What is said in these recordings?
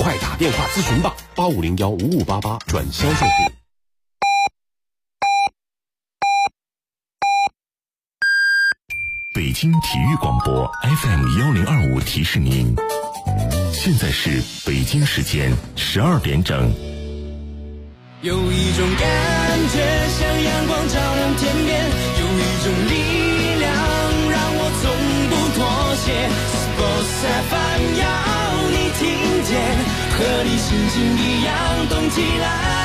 快打电话咨询吧，85015588转销售部。 北京体育广播 FM1025提示您，现在是北京时间12点整。 有一种感觉像阳光照亮天边，有一种力量让我从不妥协。Sports FM 要你听见，和你心情一样动起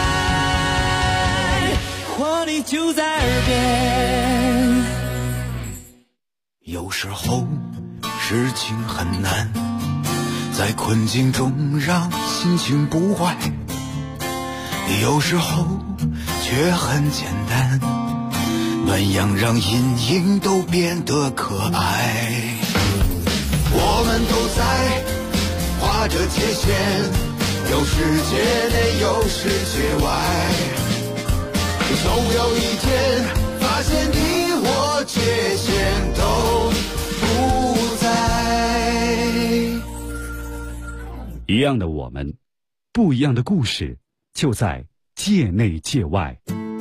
来，活力就在耳边。 有时候事情很难，在困境中让心情不坏，有时候却很简单，暖阳让阴影都变得可爱。我们都在画着界限，有世界内有世界外，总有一天发现你我界限都不在。 一样的我们，不一样的故事，就在界内界外。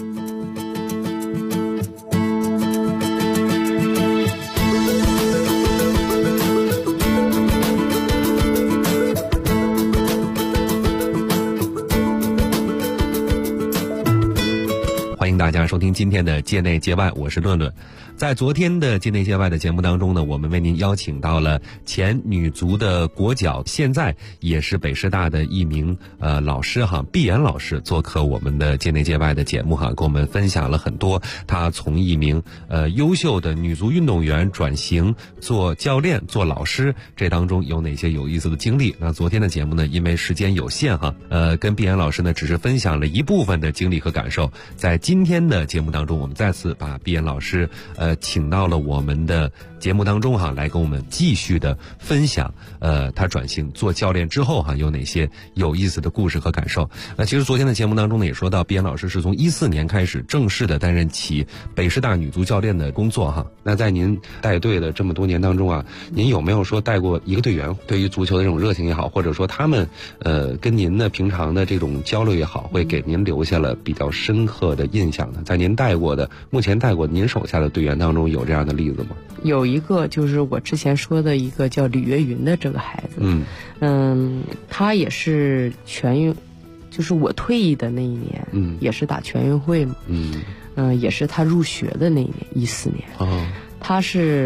欢迎大家收听今天的界内界外，我是论论。在昨天的界内界外的节目当中呢，我们为您邀请到了前女足的国脚，现在也是北师大的一名老师哈，毕岩老师做客我们的界内界外的节目哈，跟我们分享了很多他从一名优秀的女足运动员转型做教练、做老师，这当中有哪些有意思的经历。那昨天的节目呢，因为时间有限哈，跟毕岩老师呢只是分享了一部分的经历和感受。在今天的节目当中，我们再次把毕岩老师请到了我们的节目当中哈，来跟我们继续的分享他转型做教练之后哈有哪些有意思的故事和感受。那其实昨天的节目当中呢也说到，毕岩老师是从14年开始正式的担任起北师大女足教练的工作哈。那在您带队的这么多年当中啊，您有没有说带过一个队员，对于足球的这种热情也好，或者说他们跟您的平常的这种交流也好，会给您留下了比较深刻的印象呢？在您目前带过您手下的队员当中有这样的例子吗？ 有一个就是我之前说的一个叫李月云的这个孩子，他也是全运，就是我退役的那一年，也是打全运会嘛，也是他入学的那一年，14年，他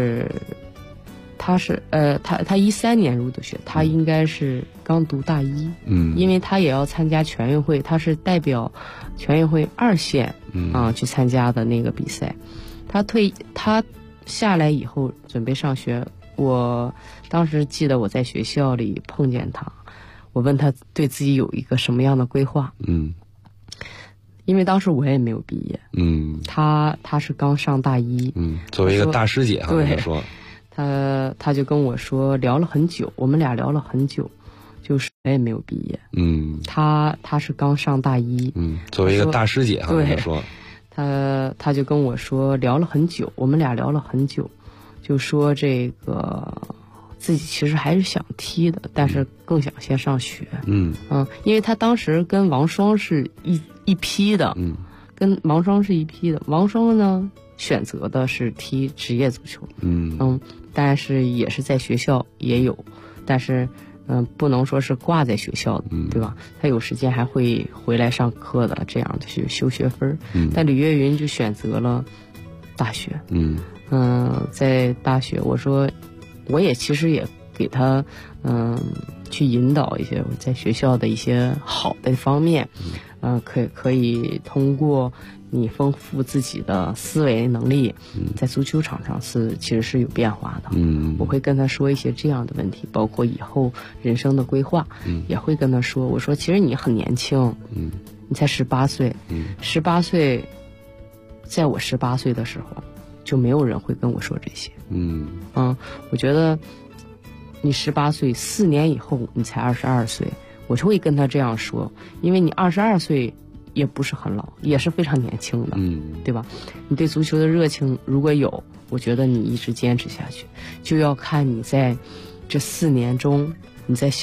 13年入的学，他应该是刚读大一，因为他也要参加全运会，他是代表全运会2线去参加的那个比赛。他下来以后准备上学，我当时记得我在学校里碰见他，我问他对自己有一个什么样的规划，因为当时我也没有毕业，他是刚上大一， 作为一个大师姐哈， 对， 说他就跟我说聊了很久，我们俩聊了很久，就是我也没有毕业，他是刚上大一， 作为一个大师姐哈， 对， 说他就跟我说聊了很久，我们俩聊了很久，就说这个自己其实还是想踢的，但是更想先上学，因为他当时跟王霜是一批的，跟王霜是一批的，王霜呢选择的是踢职业足球，但是也是在学校也有，但是不能说是挂在学校的，对吧？他有时间还会回来上课的，这样的去修学分。但李月云就选择了大学，在大学，我说我也其实也给他去引导一些在学校的一些好的方面，可以通过你丰富自己的思维能力，在足球场上其实是有变化的。我会跟他说一些这样的问题，包括以后人生的规划，也会跟他说，我说其实你很年轻，你才18岁，18岁，在我18岁的时候，就没有人会跟我说这些。我觉得你18岁4年以后你才22岁，我就会跟他这样说，因为你22岁也不是很老，也是非常年轻的，对吧？你对足球的热情如果有，我觉得你一直坚持下去，就要看你在这4年中，你在校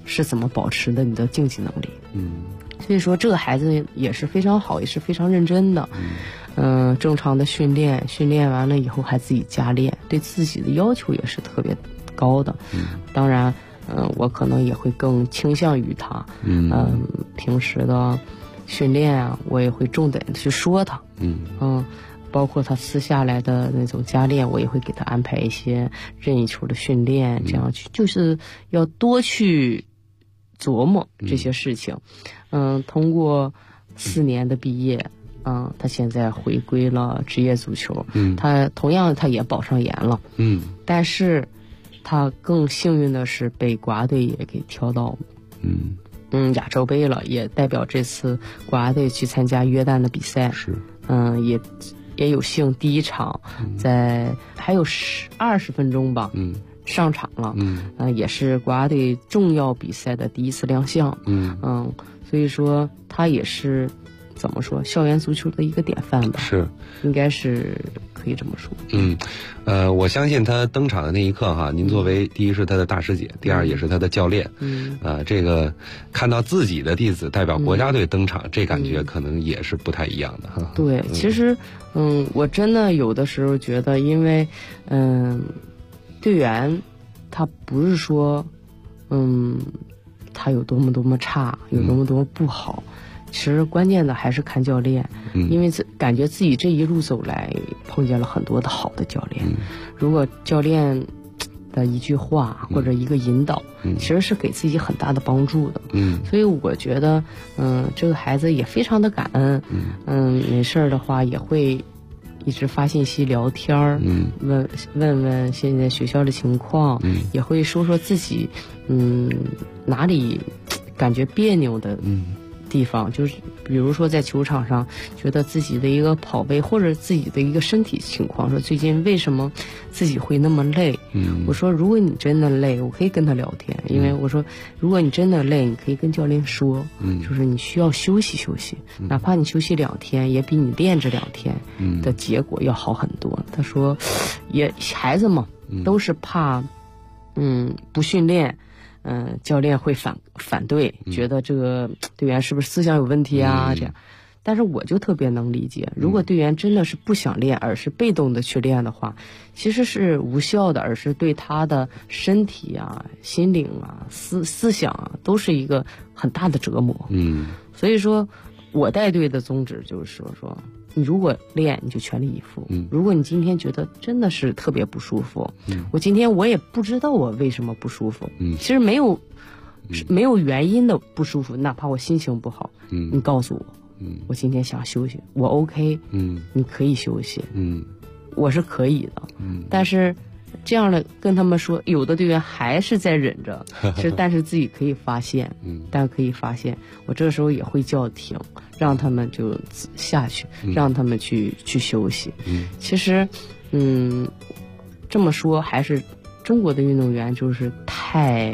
是怎么保持的你的竞技能力。所以说这个孩子也是非常好，也是非常认真的。正常的训练完了以后还自己加练，对自己的要求也是特别高的。当然我可能也会更倾向于他。平时的训练啊，我也会重点去说他。包括他私下来的那种加练，我也会给他安排一些任意球的训练，这样去就是要多去琢磨这些事情。通过4年的毕业，他现在回归了职业足球。他同样他也保上研了。但是他更幸运的是被国家队也给挑到亚洲杯了，也代表这次国家队去参加约旦的比赛。 是。 也有幸第一场在还有20分钟吧，上场了。也是国家队重要比赛的第一次亮相。所以说他也是怎么说校园足球的一个典范吧。是，应该是可以这么说。 我相信他登场的那一刻哈，您作为第一是他的大师姐，第二也是他的教练。这个看到自己的弟子代表国家队登场，这感觉可能也是不太一样的哈。 对，其实我真的有的时候觉得，因为队员他不是说他有多么差，有多么不好。其实关键的还是看教练。因为感觉自己这一路走来碰见了很多的好的教练。如果教练的一句话或者一个引导，其实是给自己很大的帮助的。所以我觉得这个孩子也非常的感恩。没事的话也会一直发信息聊天，问问现在学校的情况，也会说说自己哪里感觉别扭的地方，就是比如说在球场上觉得自己的一个跑位或者自己的一个身体情况，说最近为什么自己会那么累。我说如果你真的累，我可以跟他聊天。因为我说如果你真的累，你可以跟教练说，就是你需要休息休息，哪怕你休息2天也比你练这2天的结果要好很多。他说也孩子嘛都是怕不训练教练会反对，觉得这个队员是不是思想有问题啊？这样，但是我就特别能理解，如果队员真的是不想练，而是被动的去练的话，其实是无效的，而是对他的身体啊、心灵啊、思想啊，都是一个很大的折磨。所以说，我带队的宗旨就是说。你如果练，你就全力以赴。如果你今天觉得真的是特别不舒服，我今天我也不知道我为什么不舒服。其实没有原因的不舒服，哪怕我心情不好，你告诉我，我今天想休息，我 OK，你可以休息，我是可以的。但是这样的跟他们说，有的队员还是在忍着，但是自己可以发现，我这个时候也会叫停，让他们就下去，让他们去休息。其实这么说还是中国的运动员就是太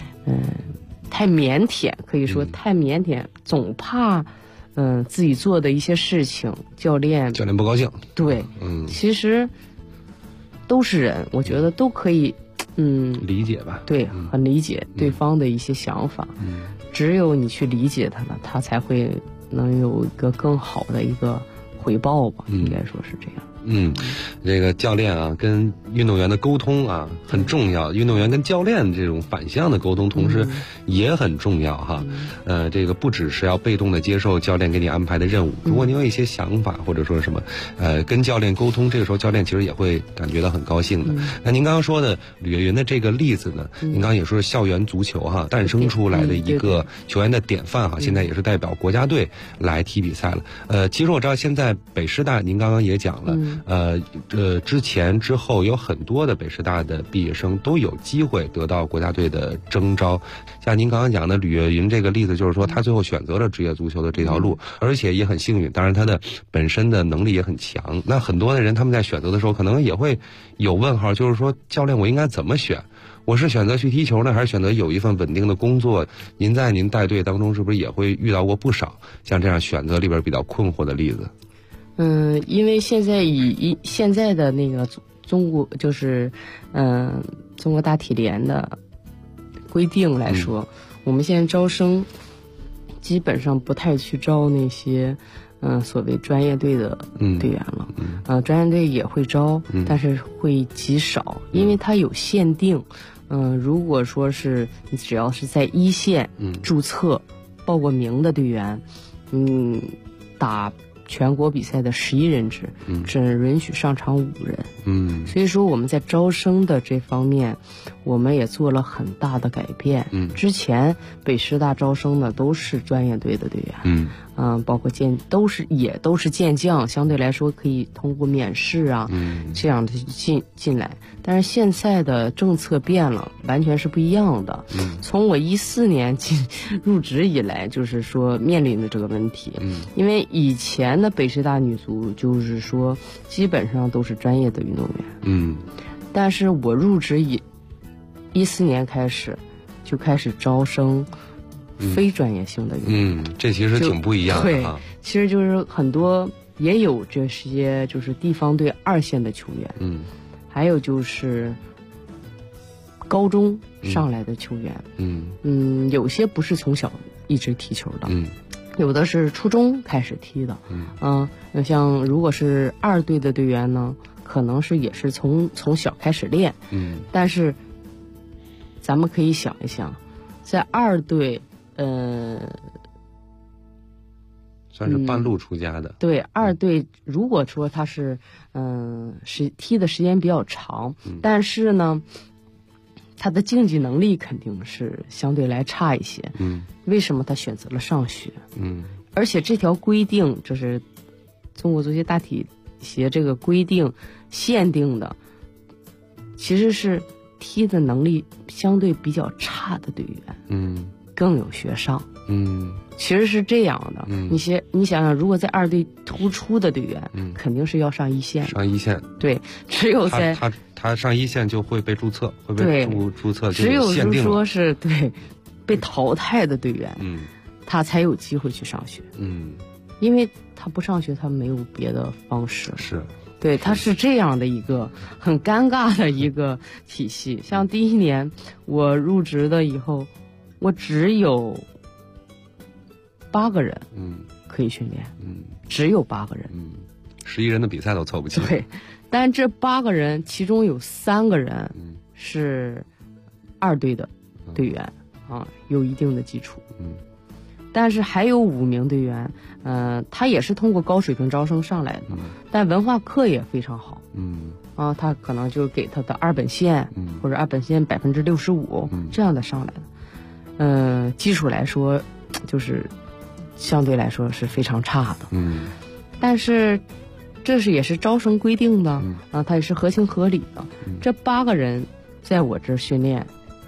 腼腆，可以说太腼腆，总怕自己做的一些事情教练不高兴。 对，其实都是人，我觉得都可以理解吧。 对，很理解对方的一些想法。只有你去理解他了，他才会能有一个更好的一个回报吧，应该说是这样。 这个教练啊跟运动员的沟通啊很重要，运动员跟教练这种反向的沟通同时也很重要哈。这个不只是要被动的接受教练给你安排的任务，如果你有一些想法或者说什么跟教练沟通，这个时候教练其实也会感觉到很高兴的。那您刚刚说的吕月云的这个例子呢，您刚刚也说是校园足球哈诞生出来的一个球员的典范哈，现在也是代表国家队来踢比赛了。其实我知道现在北师大您刚刚也讲了，之前之后有很多的北师大的毕业生都有机会得到国家队的征召。像您刚刚讲的吕月云这个例子，就是说他最后选择了职业足球的这条路，而且也很幸运，当然他的本身的能力也很强。那很多的人他们在选择的时候可能也会有问号，就是说教练我应该怎么选？我是选择去踢球呢，还是选择有一份稳定的工作？您在您带队当中是不是也会遇到过不少像这样选择里边比较困惑的例子？ 因为现在以现在的那个中国就是中国大体联的规定来说， 我们现在招生基本上不太去招那些所谓专业队的队员了。专业队也会招，但是会极少，因为它有限定。如果说是你只要是在一线注册报过名的队员，打全国比赛的11人制，只允许上场5人。所以说我们在招生的这方面，我们也做了很大的改变。之前北师大招生的都是专业队的队员，包括也都是健将，相对来说可以通过免试啊，这样的进来。但是现在的政策变了，完全是不一样的。从我14年入职以来，就是说面临的这个问题。因为以前的北师大女足就是说基本上都是专业的运动员。但是我入职14年开始就开始招生非专业性的运动。 这其实挺不一样的。 对，其实就是很多也有这些就是地方队2线的球员。还有就是高中上来的球员。有些不是从小一直踢球的。有的是初中开始踢的。像如果是2队的队员呢，可能是也是从小开始练。但是咱们可以想一想，在2队算是半路出家的。 对，2队如果说他是踢的时间比较长，但是呢他的竞技能力肯定是相对来差一些。为什么他选择了上学？而且这条规定，就是中国足协大体协这个规定限定的，其实是踢的能力相对比较差的队员更有学上。其实是这样的。你想想，如果在2队突出的队员，肯定是要上一线。 上一线。对， 只有在他上一线就会被注册，会被注册， 只有说是被淘汰的队员，他才有机会去上学。因为他不上学，他没有别的方式。对，他是这样的一个很尴尬的一个体系。像第1年我入职的以后，我只有8个人可以训练。只有8个人。 11人的比赛都凑不齐。 对，但这8个人其中有3个人是2队的队员有一定的基础。但是还有5名队员，他也是通过高水平招生上来的，但文化课也非常好。他可能就给他的2本线，或者2本线65%这样的上来的。基础来说，就是相对来说是非常差的。但是这也是招生规定的，它也是合情合理的。这8个人在我这儿训练，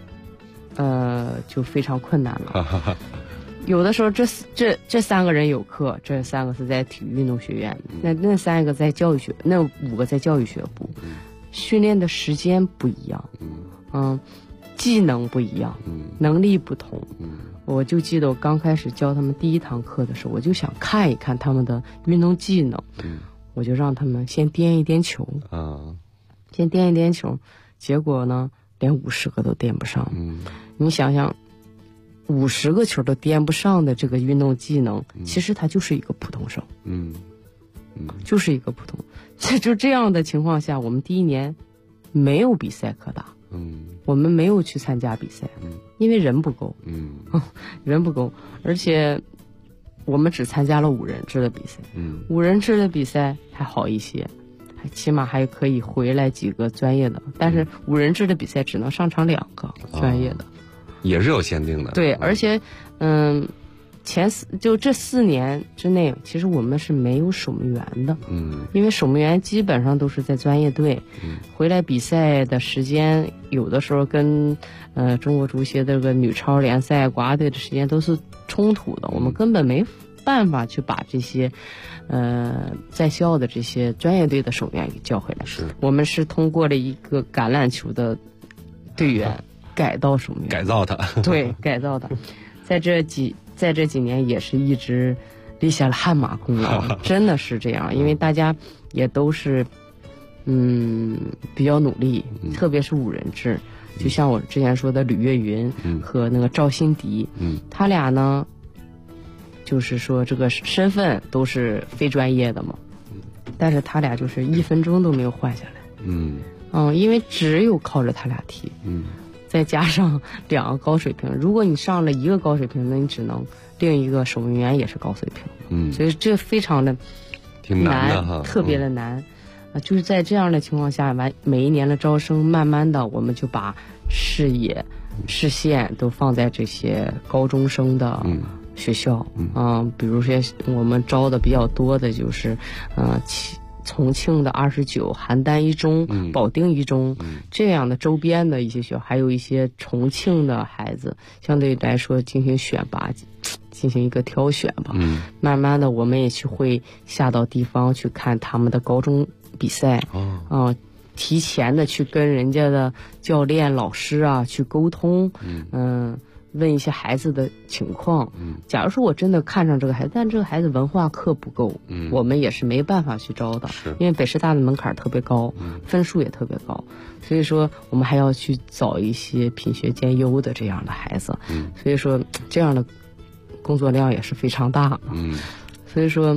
就非常困难了。有的时候这3个人有课，这3个是在体育运动学院，那3个在教育学，那5个在教育学部。训练的时间不一样，技能不一样，能力不同。我就记得我刚开始教他们第1堂课的时候，我就想看一看他们的运动技能。我就让他们先颠一颠球。先颠一颠球，结果呢连50个都颠不上。你想想，50个球都颠不上的这个运动技能，其实他就是一个普通生。就是一个普通。就这样的情况下，我们第1年没有比赛可打。我们没有去参加比赛，因为人不够。人不够，而且我们只参加了5人制的比赛。5人制的比赛还好一些，起码还可以回来几个专业的，但是5人制的比赛只能上场2个专业的。 也是有限定的。 对，而且就这4年之内，其实我们是没有守门员的。因为守门员基本上都是在专业队，回来比赛的时间有的时候跟中国足协的这个女超联赛国家队的时间都是冲突的，我们根本没办法去把这些在校的这些专业队的守门员给叫回来。我们是通过了一个橄榄球的队员改造守门员， 改造他。 对，改造他。在这几年也是一直立下了汗马功劳。真的是这样，因为大家也都是比较努力，特别是5人制， 就像我之前说的吕月云和那个赵欣迪，他俩呢，就是说这个身份都是非专业的嘛，但是他俩就是1分钟都没有换下来，因为只有靠着他俩踢，再加上2个高水平，如果你上了1个高水平，那你只能另一个守门员也是高水平，所以这非常的挺难的哈， 特别的难。就是在这样的情况下，每一年的招生，慢慢的我们就把视线都放在这些高中生的学校，比如说我们招的比较多的就是重庆的29、邯郸一中、保定一中这样的周边的一些学校，还有一些重庆的孩子，相对来说进行选拔，进行一个挑选吧。慢慢的我们也会下到地方去看他们的高中比赛，提前的去跟人家的教练、老师啊去沟通，问一些孩子的情况。假如说我真的看上这个孩子，但这个孩子文化课不够，我们也是没办法去招的，因为北师大的门槛特别高，分数也特别高，所以说我们还要去找一些品学兼优的这样的孩子，所以说这样的工作量也是非常大，所以说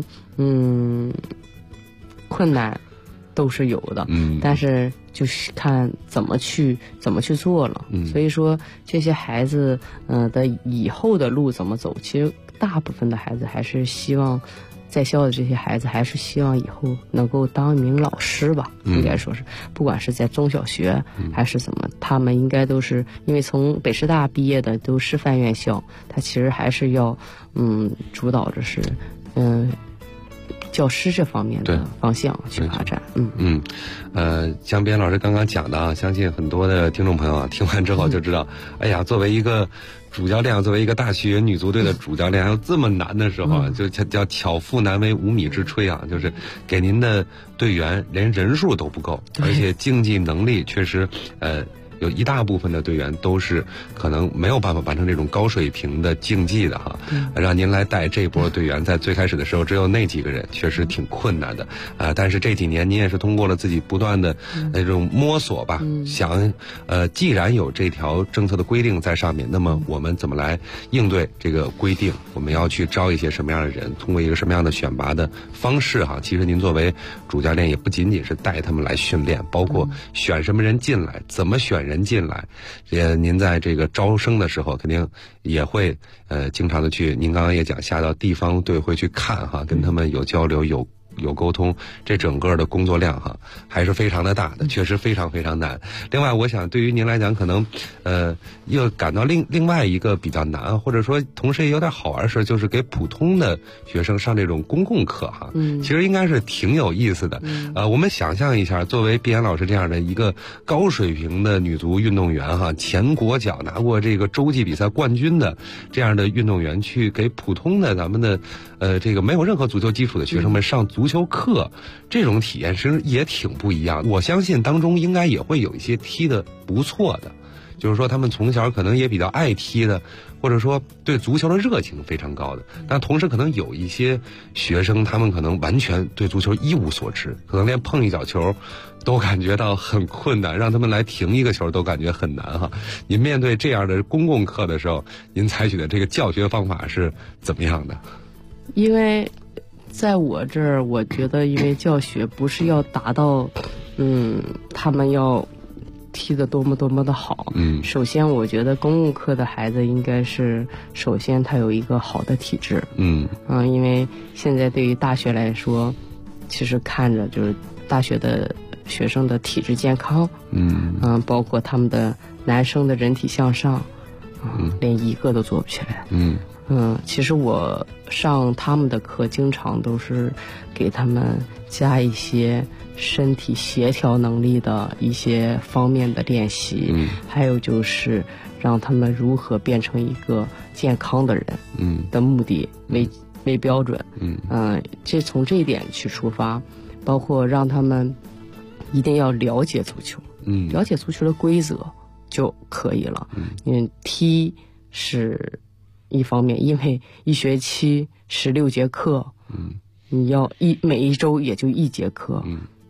困难都是有的，但是就是看怎么去做了，所以说这些孩子的以后的路怎么走，其实大部分的孩子还是希望，在校的这些孩子还是希望以后能够当一名老师吧，应该说是，不管是在中小学还是怎么，他们应该都是因为从北师大毕业的都师范院校，他其实还是要主导着是教师这方面的方向去发展。 像边老师刚刚讲的啊，相信很多的听众朋友啊听完之后就知道，哎呀，作为一个主教练，作为一个大学女足队的主教练，还有这么难的时候啊，就叫巧妇难为无米之炊啊，就是给您的队员连人数都不够，而且竞技能力确实有一大部分的队员都是可能没有办法完成这种高水平的竞技的哈，让您来带这波队员，在最开始的时候只有那几个人，确实挺困难的但是这几年您也是通过了自己不断的这种摸索吧，想既然有这条政策的规定在上面，那么我们怎么来应对这个规定？我们要去招一些什么样的人？通过一个什么样的选拔的方式哈？其实您作为主教练也不仅仅是带他们来训练，包括选什么人进来，怎么选人进来，您在这个招生的时候肯定也会经常的去，您刚刚也讲下到地方队会去看哈，跟他们有交流有沟通，这整个的工作量哈还是非常的大的，确实非常非常难。另外我想对于您来讲可能又感到另外一个比较难，或者说同时也有点好玩的事，就是给普通的学生上这种公共课哈，其实应该是挺有意思的。我们想象一下，作为毕岩老师这样的一个高水平的女足运动员哈，前国脚拿过这个洲际比赛冠军的这样的运动员，去给普通的咱们的这个没有任何足球基础的学生们上足球课，这种体验其实也挺不一样。我相信当中应该也会有一些踢得不错的，就是说他们从小可能也比较爱踢的，或者说对足球的热情非常高的，但同时可能有一些学生他们可能完全对足球一无所知，可能连碰一脚球都感觉到很困难，让他们来停一个球都感觉很难哈。您面对这样的公共课的时候，您采取的这个教学方法是怎么样的？ 因为在我这儿，我觉得因为教学不是要达到他们要踢得多么多么的好，首先我觉得公共课的孩子应该是首先他有一个好的体质，因为现在对于大学来说，其实看着就是大学的学生的体质健康，包括他们的男生的人体向上，连一个都做不起来，其实我上他们的课经常都是给他们加一些身体协调能力的一些方面的练习，还有就是让他们如何变成一个健康的人的目的为标准，这从这一点去出发，包括让他们一定要了解足球，了解足球的规则就可以了，踢是一方面，因为一学期16节课，你要每一周也就1节课，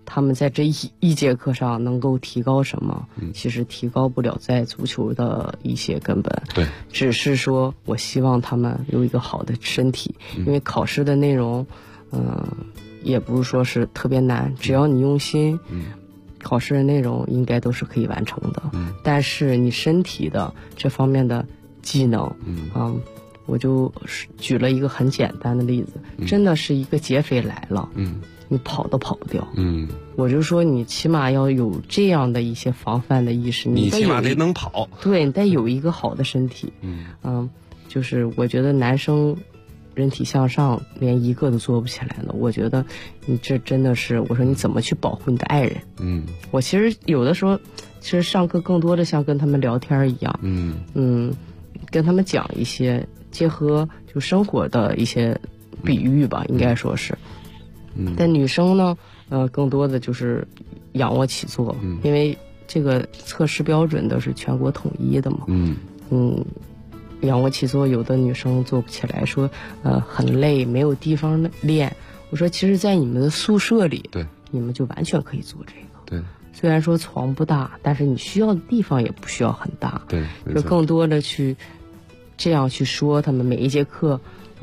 他们在这一节课上能够提高什么？其实提高不了在足球的一些根本。 对， 只是说我希望他们有一个好的身体，因为考试的内容，也不是说是特别难，只要你用心，考试的内容应该都是可以完成的。但是你身体的这方面的技能，我就举了一个很简单的例子，真的是一个劫匪来了，你跑都跑不掉。我就说你起码要有这样的一些防范的意识， 你起码得能跑。 对，你得有一个好的身体。就是我觉得男生人体向上连一个都做不起来了，我觉得你这真的是，我说你怎么去保护你的爱人？我其实有的时候，其实上课更多的像跟他们聊天一样，跟他们讲一些结合就生活的一些比喻吧，应该说是。但女生呢，更多的就是仰卧起坐，因为这个测试标准都是全国统一的嘛。仰卧起坐有的女生做不起来，说很累，没有地方练。我说其实在你们的宿舍里， 对， 你们就完全可以做这个。 对， 虽然说床不大，但是你需要的地方也不需要很大。 对， 就更多的去这样去说他们每一节课，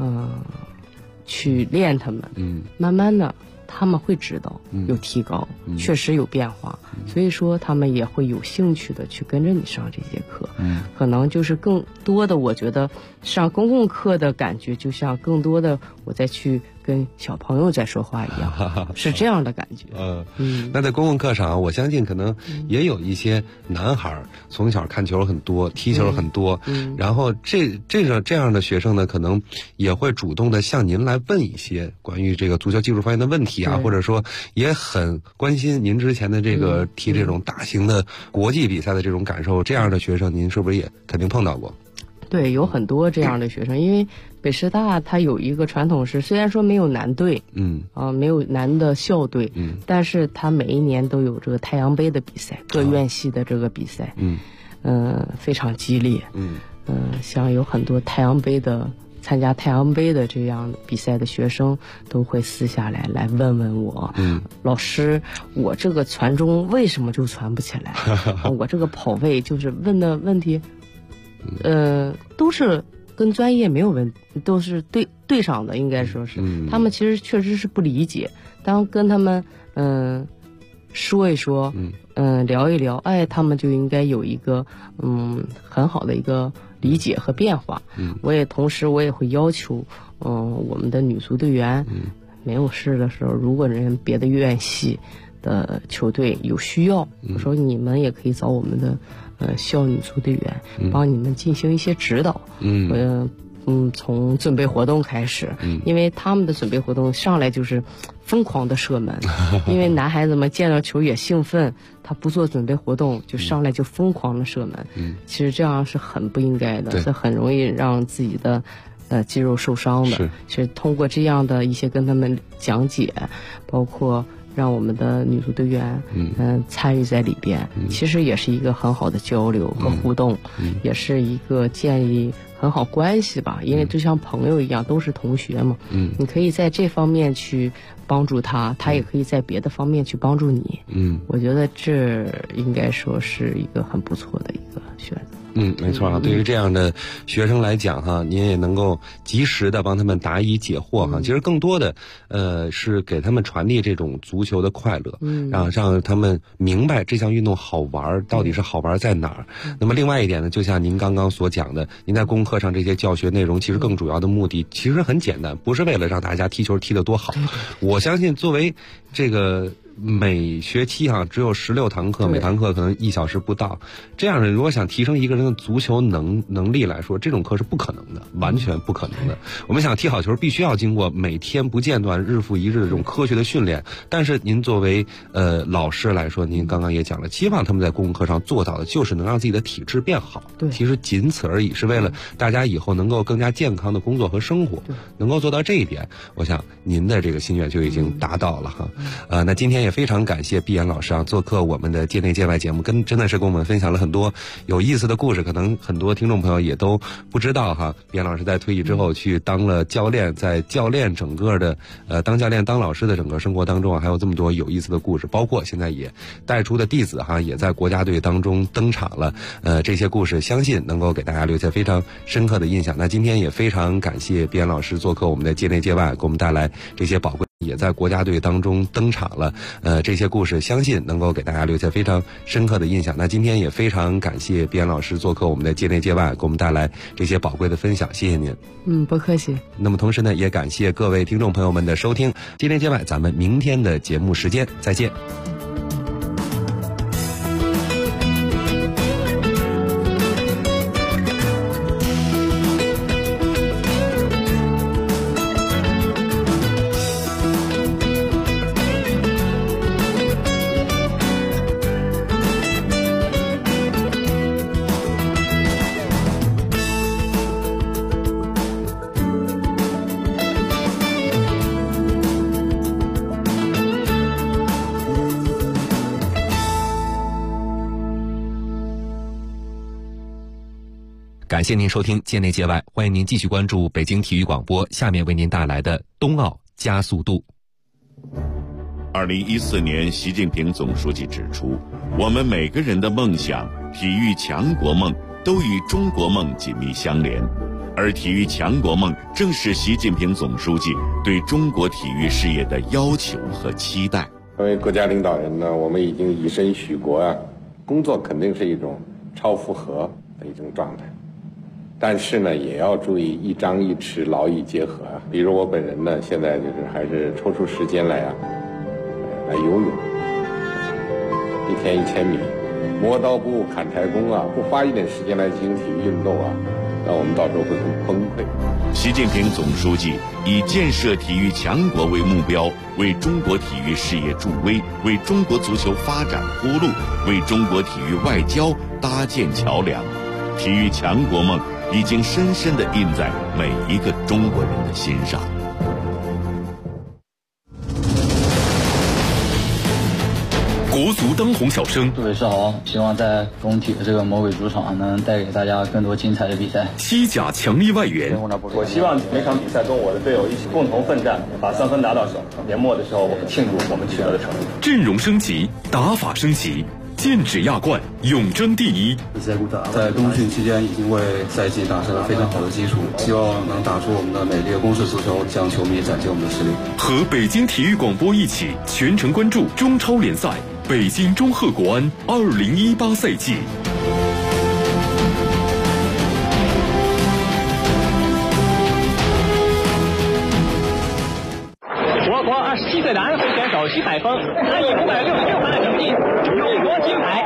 去练他们，慢慢的他们会知道有提高，确实有变化，所以说他们也会有兴趣的去跟着你上这节课。可能就是更多的，我觉得上公共课的感觉就像更多的我再去跟小朋友在说话一样，是这样的感觉。 那在公共课上，我相信可能也有一些男孩从小看球很多，踢球很多，然后这样的学生呢，可能也会主动的向您来问一些关于这个足球技术方面的问题啊，或者说也很关心您之前的这个踢这种大型的国际比赛的这种感受。这样的学生，您是不是也肯定碰到过？ 对，有很多这样的学生，因为北师大它有一个传统是，虽然说没有男队，没有男的校队，但是它每一年都有这个太阳杯的比赛，各院系的这个比赛，非常激烈，像有很多太阳杯的参加太阳杯的这样比赛的学生都会私下来问问我，老师，我这个传中为什么就传不起来？我这个跑位就是问的问题。都是跟专业没有问，都是对上的，应该说是，他们其实确实是不理解。当跟他们说一说，聊一聊，他们就应该有一个很好的一个理解和变化。我也会要求，我们的女足队员，没有事的时候，如果人别的院系的球队有需要，我说你们也可以找我们的校女足队员帮你们进行一些指导。从准备活动开始，因为他们的准备活动上来就是疯狂的射门，因为男孩子们见到球也兴奋，他不做准备活动就上来就疯狂的射门。其实这样是很不应该的，是很容易让自己的肌肉受伤的。是通过这样的一些跟他们讲解，包括让我们的女足队员参与在里边，其实也是一个很好的交流和互动，也是一个建立很好关系吧，因为就像朋友一样，都是同学嘛。你可以在这方面去帮助他，他也可以在别的方面去帮助你。我觉得这应该说是一个很不错的一个选择。 没错啊。对于这样的学生来讲哈，您也能够及时的帮他们答疑解惑哈。其实更多的是给他们传递这种足球的快乐，让他们明白这项运动好玩到底是好玩在哪儿。那么另外一点呢，就像您刚刚所讲的，您在公课上这些教学内容，其实更主要的目的其实很简单，不是为了让大家踢球踢得多好。我相信作为这个每学期只有16堂课，每堂课可能1小时不到，这样的如果想提升一个人的足球能力来说，这种课是不可能的，完全不可能的。我们想踢好球，必须要经过每天不间断、日复一日的这种科学的训练。但是您作为老师来说，您刚刚也讲了，希望他们在公共课上做到的就是能让自己的体质变好。其实仅此而已，是为了大家以后能够更加健康的工作和生活，能够做到这一点，我想您的这个心愿就已经达到了哈。那今天天也非常感谢毕岩老师做客我们的界内界外节目，真的是跟我们分享了很多有意思的故事，可能很多听众朋友也都不知道毕岩老师在退役之后去当了教练，在教练整个的当教练当老师的整个生活当中还有这么多有意思的故事，包括现在也带出的弟子也在国家队当中登场了。这些故事相信能够给大家留下非常深刻的印象。那今天也非常感谢毕岩老师做客我们的界内界外，给我们带来这些宝贵也在国家队当中登场了。这些故事相信能够给大家留下非常深刻的印象。那今天也非常感谢毕岩老师做客我们的界内界外，给我们带来这些宝贵的分享，谢谢您。 不客气。 那么同时呢，也感谢各位听众朋友们的收听，界内界外咱们明天的节目时间再见。感谢您收听界内界外，欢迎您继续关注北京体育广播，下面为您带来的冬奥加速度。 2014年，习近平总书记指出，我们每个人的梦想、体育强国梦都与中国梦紧密相连，而体育强国梦正是习近平总书记对中国体育事业的要求和期待。 作为国家领导人呢，我们已经以身许国工作肯定是一种超负荷的一种状态。但是呢，也要注意一张一弛，劳逸结合比如我本人呢，现在还是抽出时间来游泳，1天1000米，磨刀不误砍柴工不花一点时间来进行体育运动那我们到时候会很崩溃。 习近平总书记以建设体育强国为目标，为中国体育事业助威，为中国足球发展铺路，为中国体育外交搭建桥梁。体育强国梦已经深深地印在每一个中国人的心上。 国足当红小生， 祝伟世豪，希望在工体的这个魔鬼主场能带给大家更多精彩的比赛。 西甲强力外援， 我希望每场比赛跟我的队友一起共同奋战，把3分拿到手。年末的时候，我们庆祝我们取得的成绩。 阵容升级，打法升级，剑指亚冠，永争第一。 在冬训期间已经为赛季打下了非常好的基础，希望能打出我们的美丽的攻势足球，向球迷展现我们的实力。 和北京体育广播一起全程关注中超联赛北京中赫国安2018赛季。 我国27岁的安徽选手徐海峰，他以566分的成绩勇夺金牌。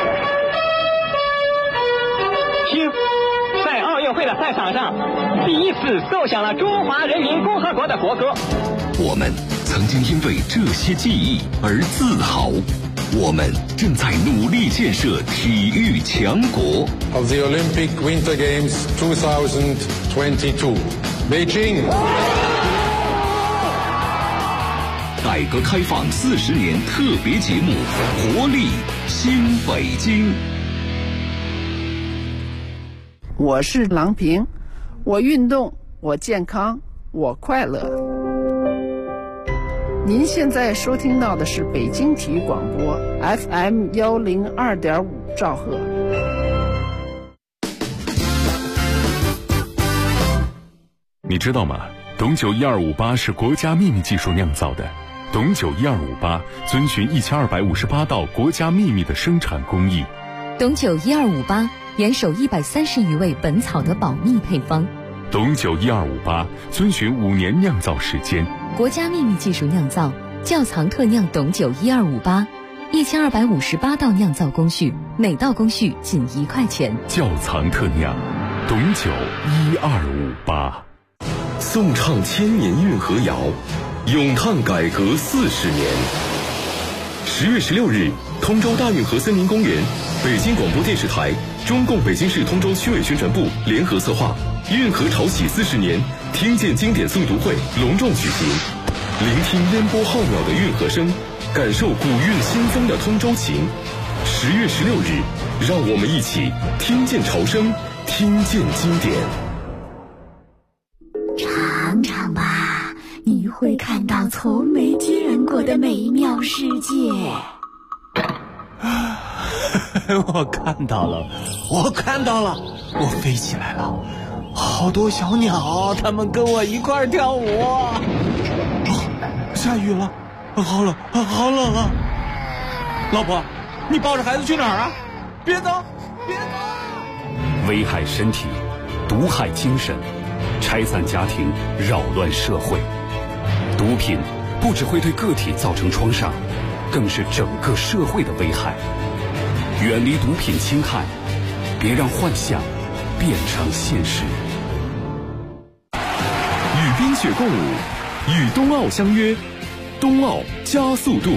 听，在奥运会的赛场上，第一次奏响了中华人民共和国的国歌。 我们曾经因为这些记忆而自豪，我们正在努力建设体育强国。 Of the Olympic Winter Games 2022, Beijing。 改革开放40年特别节目《活力新北京》。 我是郎平，我运动，我健康，我快乐。您现在收听到的是北京体育广播 FM 102.5兆赫。 你知道吗？董酒1258是国家秘密技术酿造的。董酒1258遵循1258道国家秘密的生产工艺。 董酒1258严守130余味本草的保密配方。 董酒1258遵循5年酿造时间。 国家秘密技术酿造，窖藏特酿董酒1258，1258道酿造工序，每道工序仅1块钱。 窖藏特酿董酒1258。 颂唱千年运河谣，咏叹改革40年。10月16日，通州大运河森林公园，北京广播电视台、中共北京市通州区委宣传部联合策划运河潮起40年听见经典诵读会隆重举行，聆听烟波浩渺的运河声， 感受古韵新增的通州情。10月16日，让我们一起听见潮声，听见经典。 尝尝吧，你会看到从没见过的美妙世界。 我看到了，我飞起来了，好多小鸟，它们跟我一块儿跳舞。下雨了，好冷啊！老婆，你抱着孩子去哪儿啊？别走！ 危害身体，毒害精神，拆散家庭，扰乱社会。毒品不只会对个体造成创伤，更是整个社会的危害。远离毒品侵害，别让幻想变成现实。 与冰雪共舞，与冬奥相约，冬奥加速度。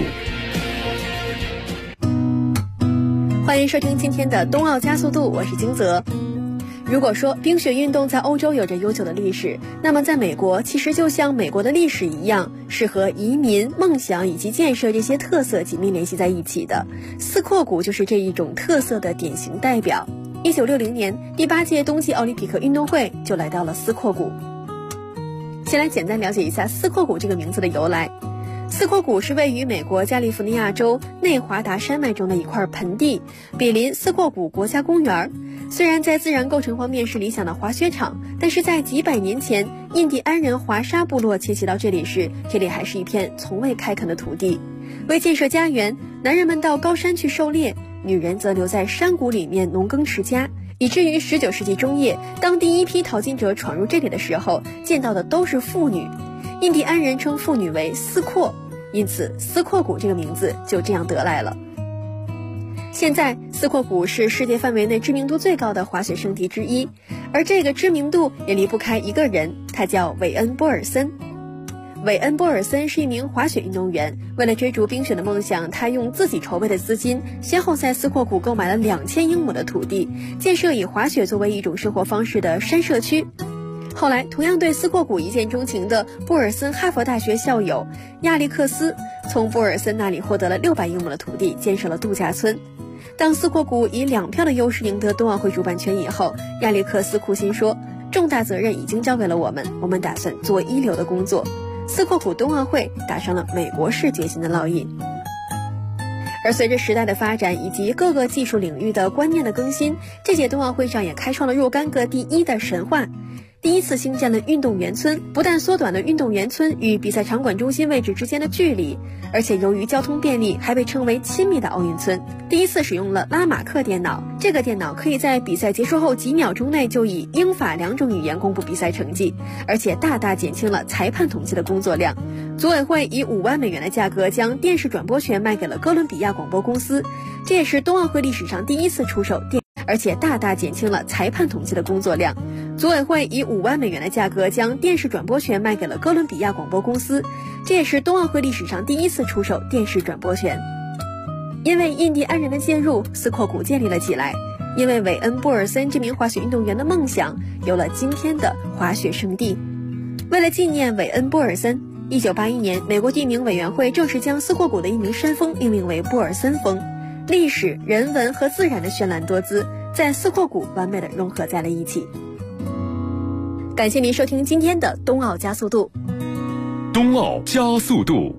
欢迎收听今天的冬奥加速度，我是金泽。如果说冰雪运动在欧洲有着悠久的历史，那么在美国其实就像美国的历史一样，是和移民、梦想以及建设这些特色紧密联系在一起的。斯阔谷就是这一种特色的典型代表。1960年第8届冬季奥林匹克运动会就来到了斯阔谷。先来简单了解一下斯阔谷这个名字的由来。斯阔谷是位于美国加利福尼亚州内华达山脉中的一块盆地，比邻斯阔谷国家公园。虽然在自然构成方面是理想的滑雪场，但是在几百年前印第安人华沙部落迁徙到这里时，这里还是一片从未开垦的土地。为建设家园，男人们到高山去狩猎，女人则留在山谷里面农耕持家，以至于19世纪中叶，当第一批淘金者闯入这里的时候，见到的都是妇女。印第安人称妇女为斯阔，因此斯阔谷这个名字就这样得来了。现在斯阔谷是世界范围内知名度最高的滑雪胜地之一，而这个知名度也离不开一个人，他叫韦恩·波尔森。韦恩·波尔森是一名滑雪运动员，为了追逐冰雪的梦想，他用自己筹备的资金，先后在斯阔谷购买了2000英亩的土地，建设以滑雪作为一种生活方式的山社区。后来同样对斯阔谷一见钟情的波尔森哈佛大学校友亚历克斯从波尔森那里获得了600英亩的土地，建设了度假村。当斯阔谷以2票的优势赢得冬奥会主办权以后，亚历克斯苦心说，重大责任已经交给了我们打算做一流的工作。斯阔谷冬奥会打上了美国式决心的烙印。而随着时代的发展以及各个技术领域的观念的更新，这届冬奥会上也开创了若干个第一的神话。第一次兴建了运动员村，不但缩短了运动员村与比赛场馆中心位置之间的距离，而且由于交通便利，还被称为亲密的奥运村。第一次使用了拉马克电脑，这个电脑可以在比赛结束后几秒钟内就以英法2种语言公布比赛成绩，而且大大减轻了裁判统计的工作量。组委会以5万美元的价格将电视转播权卖给了哥伦比亚广播公司，这也是冬奥会历史上第一次出手而且大大减轻了裁判统计的工作量。组委会以5万美元的价格将电视转播权卖给了哥伦比亚广播公司，这也是冬奥会历史上第一次出手电视转播权。因为印第安人的介入，斯阔谷建立了起来。因为韦恩·波尔森这名滑雪运动员的梦想，有了今天的滑雪圣地。为了纪念韦恩·波尔森，1981年美国地名委员会正式将斯阔谷的一名山峰命名为波尔森峰。历史、人文和自然的绚烂多姿在斯阔谷完美的融合在了一起。感谢您收听今天的冬奥加速度。 冬奥加速度。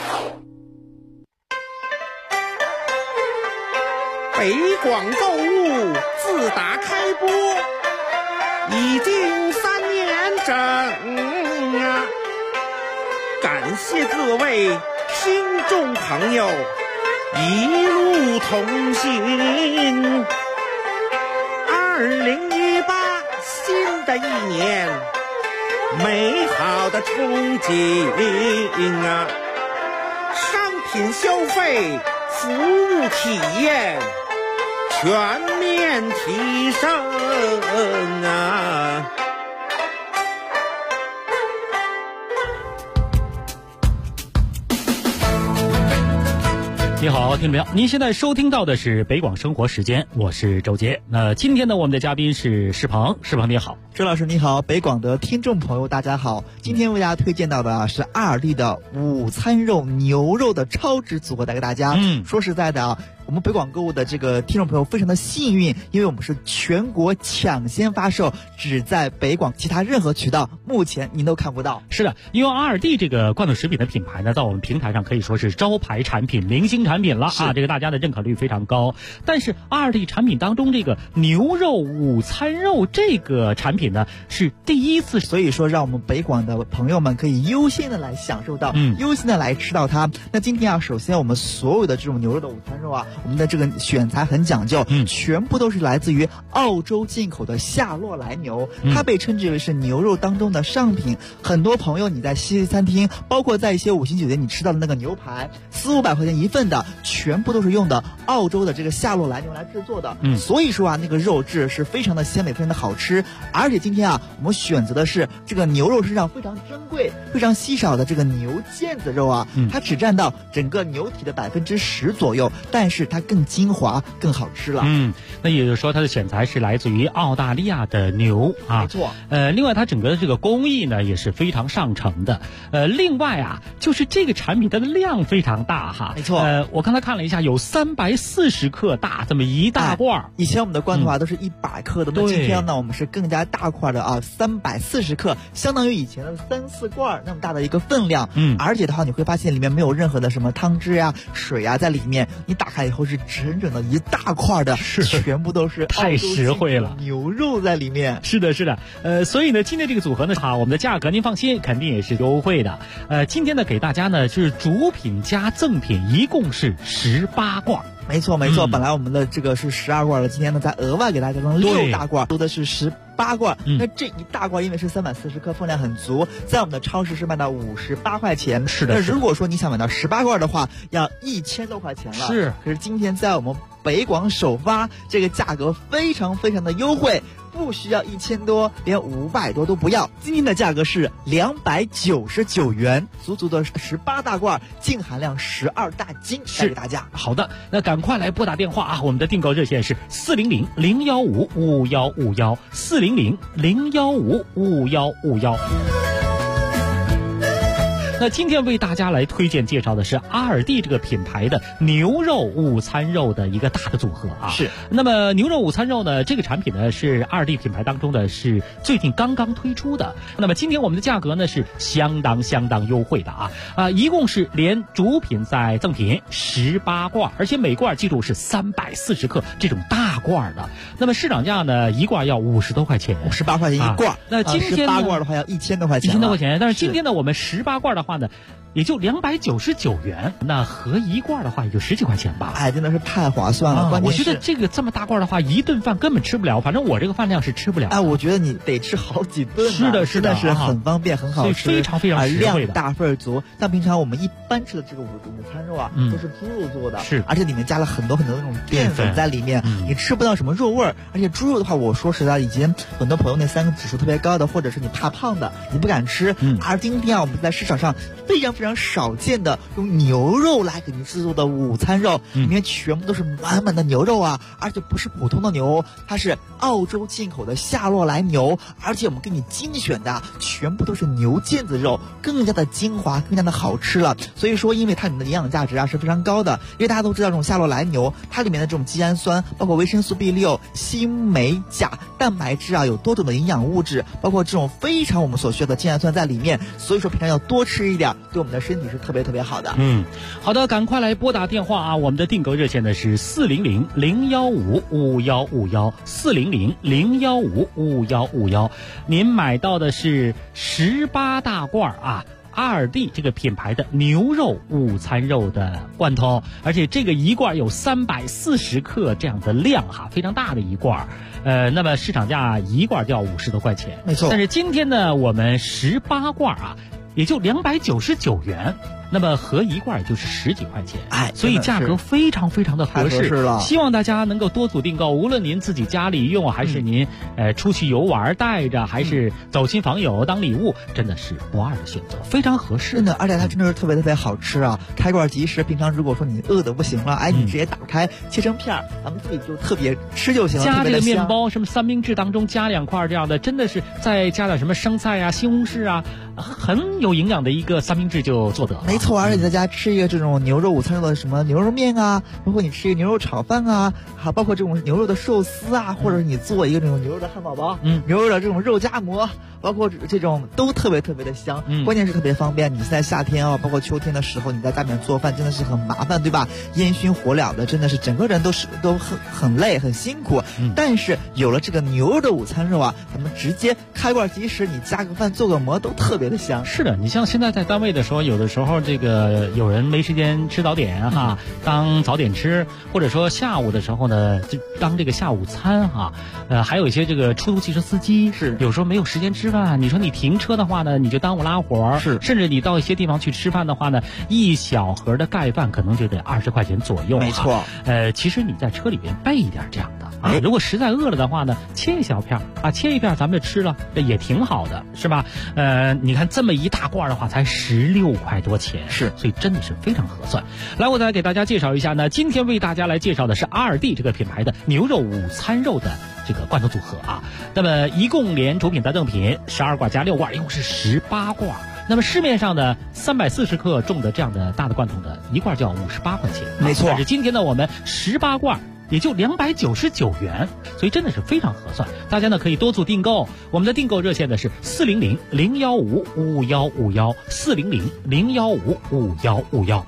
北广购物自打开播已经3年整啊！感谢各位听众朋友一路同行。2018新的一年，美好的憧憬啊！商品消费、服务体验全面提升啊！ 你好，听众朋友，您现在收听到的是北广生活时间，我是周杰。那今天呢，我们的嘉宾是施鹏，施鹏你好。 周老师你好，北广的听众朋友大家好。今天为大家推荐到的是阿尔蒂的午餐肉牛肉的超值组合带给大家。说实在的啊，我们北广购物的这个听众朋友非常的幸运，因为我们是全国抢先发售，只在北广，其他任何渠道目前您都看不到。 是的，因为阿尔蒂这个罐头食品的品牌呢，在我们平台上可以说是招牌产品、明星产品了啊，这个大家的认可率非常高。但是阿尔蒂产品当中这个牛肉午餐肉这个产品呢，是第一次， 所以说让我们北广的朋友们可以优先的来享受到，优先的来吃到它。那今天啊，首先我们所有的这种牛肉的午餐肉啊，我们的这个选材很讲究，全部都是来自于澳洲进口的夏洛莱牛，它被称之为是牛肉当中的上品。很多朋友你在西餐厅，包括在一些5星酒店你吃到的那个牛排，400-500块钱一份的，全部都是用的澳洲的这个夏洛莱牛来制作的。所以说啊，那个肉质是非常的鲜美，非常的好吃。而且今天啊，我们选择的是这个牛肉身上非常珍贵、非常稀少的这个牛腱子肉啊，它只占到整个牛体的10%左右，但是它更精华、更好吃了。 那也就是说，它的选材是来自于澳大利亚的牛啊。 没错。 另外它整个的这个工艺呢也是非常上乘的。另外啊，就是这个产品它的量非常大哈。 没错。 我刚才看了一下，有340克大这么一大罐。 以前我们的罐头啊都是100克的，那今天呢我们是更加大块的啊，340克，相当于以前的3-4罐那么大的一个分量。而且的话你会发现里面没有任何的什么汤汁呀、水呀在里面，你打开以后是整整的一大块的，全部都是太实惠了， 牛肉在里面。 是的，是的。所以呢，今天这个组合呢，我们的价格您放心，肯定也是优惠的。今天呢给大家呢是主品加赠品，一共是18罐。 没错没错，本来我们的这个是12罐了，今天呢再额外给大家加上6大罐，多的是18罐。那这一大罐因为是340克，分量很足，在我们的超市是卖到58块钱。 是的。 那如果说你想买到18罐的话，要1000多块钱了。 是。 可是今天在我们北广首发，这个价格非常非常的优惠，不需要1000多，连500多都不要。今天的价格是299元，足足的18大罐，净含量12大斤，带给大家。 好的，那赶快来拨打电话啊！我们的订购热线是400-015-5151，400-015-5151。那今天为大家来推荐介绍的是阿尔蒂这个品牌的牛肉午餐肉的一个大的组合啊。 是。 那么牛肉午餐肉呢，这个产品呢是阿尔蒂品牌当中的是最近刚刚推出的。那么今天我们的价格呢是相当优惠的啊，一共是连主品在赠品18罐，而且每罐记住是340克这种大罐的。那么市场价呢，一罐要50多块钱 ，18块钱一罐。 那今天 18罐的话要1000多块钱。 1000多块钱，但是今天呢，我们18罐的话呢，也就299元，那合一罐的话也就10几块钱吧。 真的是太划算了。 我觉得这个这么大罐的话，一顿饭根本吃不了，反正我这个饭量是吃不了。 我觉得你得吃好几顿。 是的， 真的是很方便，很好吃， 非常实惠的， 量大份足。像平常我们一般吃的这个午餐肉啊，都是猪肉做的，而且里面加了很多那种淀粉在里面，你吃不到什么肉味儿。而且猪肉的话，我说实在，以前很多朋友那3个指数特别高的，或者是你怕胖的，你不敢吃。而今天啊，我们在市场上非常非常少见的用牛肉来给您制作的午餐肉，里面全部都是满满的牛肉啊，而且不是普通的牛，它是澳洲进口的夏洛莱牛，而且我们给你精选的全部都是牛腱子肉，更加的精华，更加的好吃了。所以说，因为它里面的营养价值啊是非常高的，因为大家都知道这种夏洛莱牛，它里面的这种肌氨酸，包括维生素 B6、锌、镁、钾、蛋白质啊，有多种的营养物质，包括这种非常我们所需要的精氨酸在里面。所以说平常要多吃一点，对我们的身体是特别好的。 好的，赶快来拨打电话啊！我们的订购热线呢是400-015-5151，400-015-5151。您买到的是18大罐啊，阿尔蒂这个品牌的牛肉午餐肉的罐头，而且这个一罐有340克这样的量哈，非常大的一罐。那么市场价一罐就要50多块钱， 没错。 但是今天呢，我们18罐啊，也就299元。 那么合一罐就是10几块钱， 哎， 所以价格非常非常的合适了。 希望大家能够多组订购，无论您自己家里用，还是您出去游玩带着，还是走亲访友当礼物，真的是不二的选择，非常合适。 真的，而且它真的是特别特别好吃啊！开罐即食，平常如果说你饿的不行了，你直接打开切成片儿，咱们自己就特别吃就行了。 家里的面包，什么三明治当中加2块这样的，真的是再加点什么生菜啊、西红柿啊，很有营养的一个三明治就做得了。 没错，而且你在家吃一个这种牛肉午餐肉的什么牛肉面啊，包括你吃一个牛肉炒饭啊，还包括这种牛肉的寿司啊，或者是你做一个这种牛肉的汉堡包，牛肉的这种肉夹馍，包括这种都特别特别的香，关键是特别方便。你现在夏天啊，包括秋天的时候，你在家里面做饭真的是很麻烦，对吧？烟熏火燎的，真的是整个人都很累很辛苦。但是有了这个牛肉的午餐肉啊，咱们直接开罐即食，你加个饭做个馍都特别的香。 是的，你像现在在单位的时候，有的时候这个有人没时间吃早点哈，当早点吃，或者说下午的时候呢，就当这个下午餐哈。还有一些这个出租汽车司机是有时候没有时间吃饭，你说你停车的话呢，你就耽误拉活，是，甚至你到一些地方去吃饭的话呢，一小盒的盖饭可能就得20块钱左右。 没错， 其实你在车里边备一点这样的啊，如果实在饿了的话呢，切一小片啊，切一片咱们就吃了，这也挺好的，是吧？你看这么一大罐的话，才16块多钱，是，所以真的是非常合算。来，我再给大家介绍一下呢，今天为大家来介绍的是2D 这个品牌的牛肉午餐肉的这个罐头组合啊。那么一共连主品带赠品12罐加6罐，一共是18罐。那么市面上的340克重的这样的大的罐头的一罐就要58块钱， 没错。 但是今天呢，我们18罐也就299元，所以真的是非常合算。大家呢可以多组订购，我们的订购热线呢是400-015-5151，400-015-5151。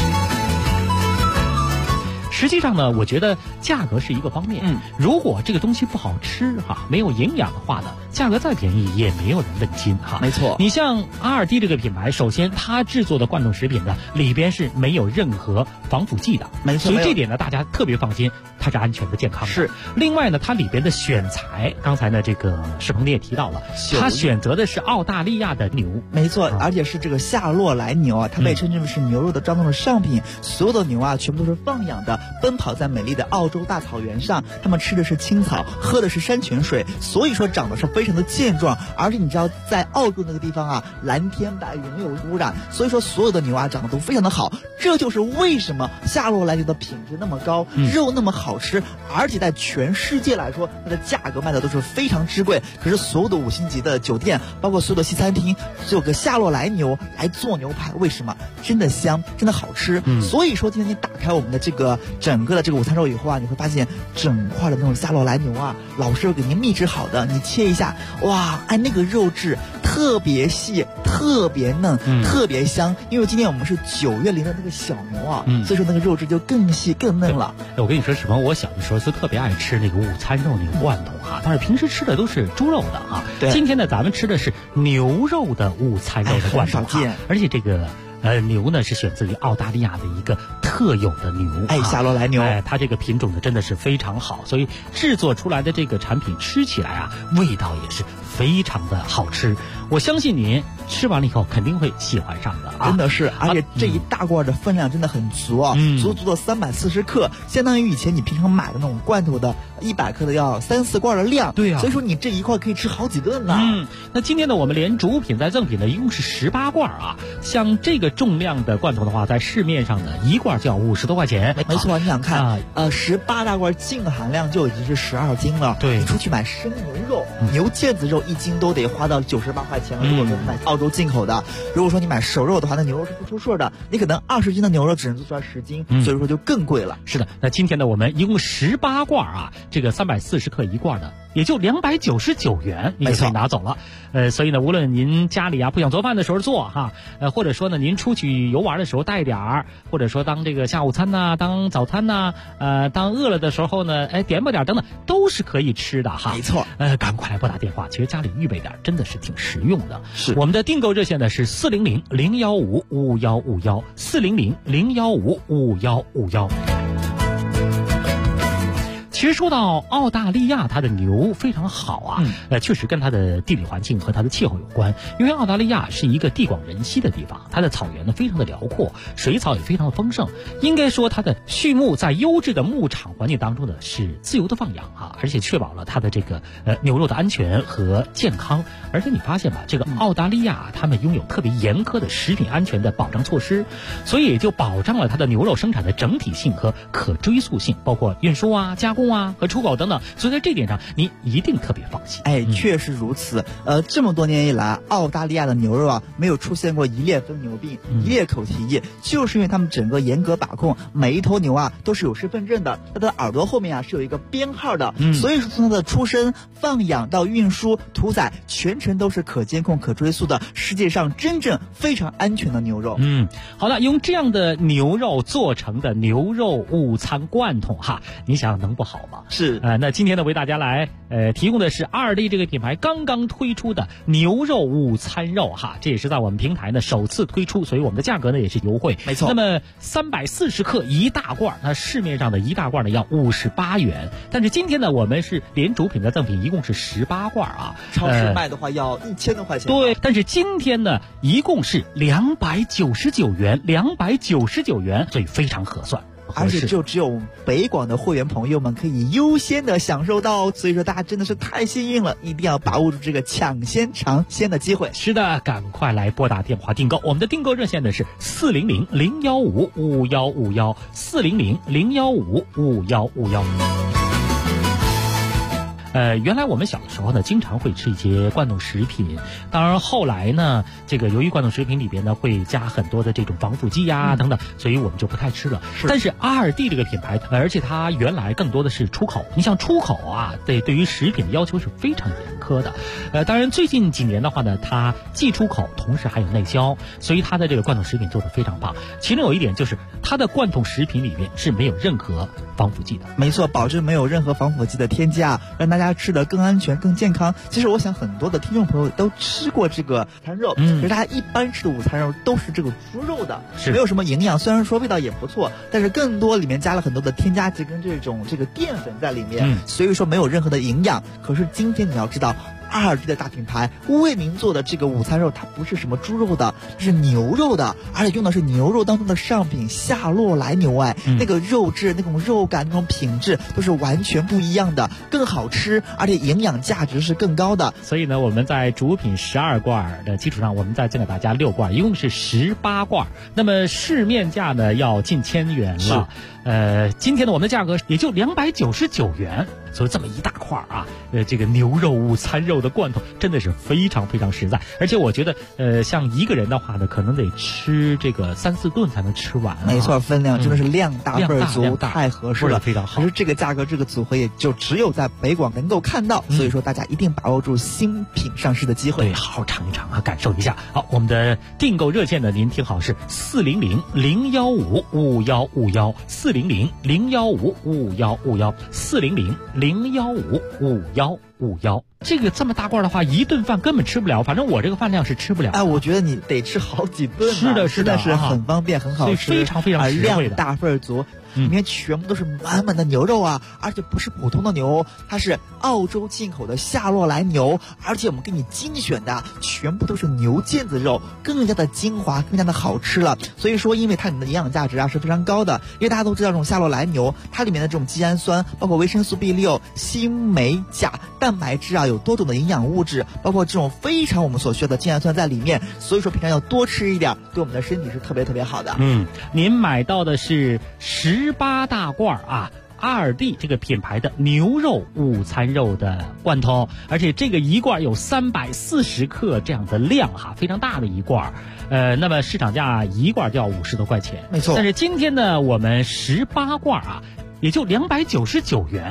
实际上呢，我觉得价格是一个方面。如果这个东西不好吃哈，没有营养的话呢，价格再便宜也没有人问津哈。 没错， 你像2D 这个品牌，首先它制作的罐头食品呢，里边是没有任何防腐剂的， 没错， 所以这点呢大家特别放心，它是安全的、健康的。 是。 另外呢，它里边的选材，刚才呢这个史鹏你也提到了，它选择的是澳大利亚的牛， 没错，而且是这个夏洛来牛啊，它被称之为是牛肉的专门的上品。所有的牛啊，全部都是放养的，奔跑在美丽的澳洲大草原上，它们吃的是青草，喝的是山泉水，所以说长得是非常的健壮。而且你知道，在澳洲那个地方啊，蓝天白云没有污染，所以说所有的牛啊长得都非常的好。这就是为什么夏洛来牛的品质那么高，肉那么好吃，而且在全世界来说，它的价格卖的都是非常之贵。可是所有的5星级的酒店，包括所有的西餐厅，只有个夏洛来牛来做牛排，为什么？真的香，真的好吃。所以说今天你打开我们的这个整个的这个午餐肉以后啊，你会发现整块的那种夏洛来牛啊，老师给您秘制好的，你切一下，哇，那个肉质特别细，特别嫩，特别香。因为今天我们是9月龄的那个小牛啊，所以说那个肉质就更细更嫩了。 我跟你说什么？我小的时候就特别爱吃那个午餐肉那个罐头啊，但是平时吃的都是猪肉的啊。今天呢，咱们吃的是牛肉的午餐肉的罐头啊，而且这个牛呢是选自于澳大利亚的一个特有的牛， 夏洛来牛， 它这个品种呢真的是非常好，所以制作出来的这个产品吃起来啊，味道也是非常的好吃。我相信您吃完了以后肯定会喜欢上的啊！ 真的是，而且这一大罐的分量真的很足啊，足的340克，相当于以前你平常买的那种罐头的100克的要3-4罐的量。 对啊， 所以说你这一块可以吃好几顿呢。 那今天呢，我们连主品带赠品呢，一共是18罐啊。像这个重量的罐头的话，在市面上呢，一罐就要50多块钱。 没错，你想看18大罐净含量就已经是12斤了。 对， 你出去买生牛肉、牛腱子肉1斤都得花到98块钱了。如果说你买澳洲进口的，如果说你买熟肉的话，那牛肉是不出税的，你可能20斤的牛肉只能做出来10斤，所以说就更贵了。 是的，那今天呢，我们一共18罐啊，这个340克一罐的，也就299元，你就可以拿走了。所以呢，无论您家里啊不想做饭的时候做哈，或者说呢您出去游玩的时候带点儿，或者说当这个下午餐呐、当早餐呐、当饿了的时候呢，点吧点等等，都是可以吃的哈。 没错， 赶快来拨打电话，其实家里预备点真的是挺实用的。 是， 我们的订购热线呢是400-015-5151，400-015-5151。其其实说到澳大利亚，它的牛非常好啊，确实跟它的地理环境和它的气候有关。因为澳大利亚是一个地广人稀的地方，它的草原呢非常的辽阔，水草也非常的丰盛。应该说它的畜牧在优质的牧场环境当中呢是自由的放养啊，而且确保了它的这个牛肉的安全和健康。而且你发现吧，这个澳大利亚他们拥有特别严苛的食品安全的保障措施，所以也就保障了它的牛肉生产的整体性和可追溯性，包括运输啊、加工啊和出口等等。所以在这点上，你一定特别放心。 确实如此。这么多年以来，澳大利亚的牛肉啊，没有出现过一裂分牛病、一裂口蹄疫，就是因为他们整个严格把控，每一头牛啊都是有身份证的，它的耳朵后面啊是有一个编号的，所以说从它的出生、放养到运输、屠宰，全程都是可监控、可追溯的，世界上真正非常安全的牛肉。 好的，用这样的牛肉做成的牛肉午餐罐头哈，你想能不好吗？ 是。 那今天呢为大家来提供的是2D 这个品牌刚刚推出的牛肉午餐肉哈，这也是在我们平台呢首次推出，所以我们的价格呢也是优惠。 没错。 那么340克一大罐，那市面上的一大罐呢要58元，但是今天呢我们是连主品的赠品，一共是18罐啊。 超市卖的话要1000多块钱。 对，但是今天呢一共是299元，299元，所以非常合算。 而且只有北广的会员朋友们可以优先的享受到，所以说大家真的是太幸运了，一定要把握住这个抢先尝鲜的机会。 是的，赶快来拨打电话订购，我们的订购热线呢是400-015-5151，400-015-5151。原来我们小的时候呢，经常会吃一些罐头食品，当然后来呢，这个由于罐头食品里边呢会加很多的这种防腐剂呀等等，所以我们就不太吃了。但是 2D 这个品牌，而且它原来更多的是出口，你像出口啊，对于食品的要求是非常严苛的。当然最近几年的话呢，它既出口，同时还有内销，所以它的这个罐头食品做得非常棒。其中有一点就是它的罐头食品里面是没有任何防腐剂的。 没错，保证没有任何防腐剂的添加，让大家吃得更安全、更健康。其实我想很多的听众朋友都吃过这个午餐肉，可是大家一般吃的午餐肉都是这个猪肉的，没有什么营养。虽然说味道也不错，但是更多里面加了很多的添加剂跟这个淀粉在里面，所以说没有任何的营养。可是今天你要知道，2D 的大品牌为您做的这个午餐肉，它不是什么猪肉的，是牛肉的，而且用的是牛肉当中的上品夏洛来牛，那个肉质、那种肉感、那种品质都是完全不一样的，更好吃，而且营养价值是更高的。 所以呢，我们在主品12罐的基础上，我们再赠给大家6罐，一共是18罐。那么市面价呢要近1000元了。今天呢我们的价格也就299元，所以这么一大块啊，这个牛肉午餐肉的罐头真的是非常非常实在。而且我觉得像一个人的话呢，可能得吃这个3-4顿才能吃完。 没错，分量真的是量大份足，太合适了， 非常好。 可是这个价格这个组合也就只有在北广能够看到，所以说大家一定把握住新品上市的机会， 对，好好尝一尝啊，感受一下。好，我们的订购热线呢，您听好是400-015-5151，400-015-5151，400-015-5151。这个这么大罐的话，一顿饭根本吃不了，反正我这个饭量是吃不了。 我觉得你得吃好几顿。 是的， 真的是很方便，很好吃， 非常非常实惠的， 量大份足。里面全部都是满满的牛肉啊，而且不是普通的牛，它是澳洲进口的夏洛来牛，而且我们给你精选的全部都是牛腱子肉，更加的精华，更加的好吃了。所以说，因为它里面的营养价值啊是非常高的，因为大家都知道这种夏洛来牛，它里面的这种肌氨酸，包括维生素 B6、锌、镁、钾、蛋白质啊，有多种的营养物质，包括这种非常我们所需要的精氨酸在里面。所以说，平常要多吃一点，对我们的身体是特别特别好的。 您买到的是18大罐啊，2D 这个品牌的牛肉午餐肉的罐头，而且这个一罐有340克这样的量哈，非常大的一罐。那么市场价一罐就要50多块钱， 没错。 但是今天呢，我们18罐啊，也就299元。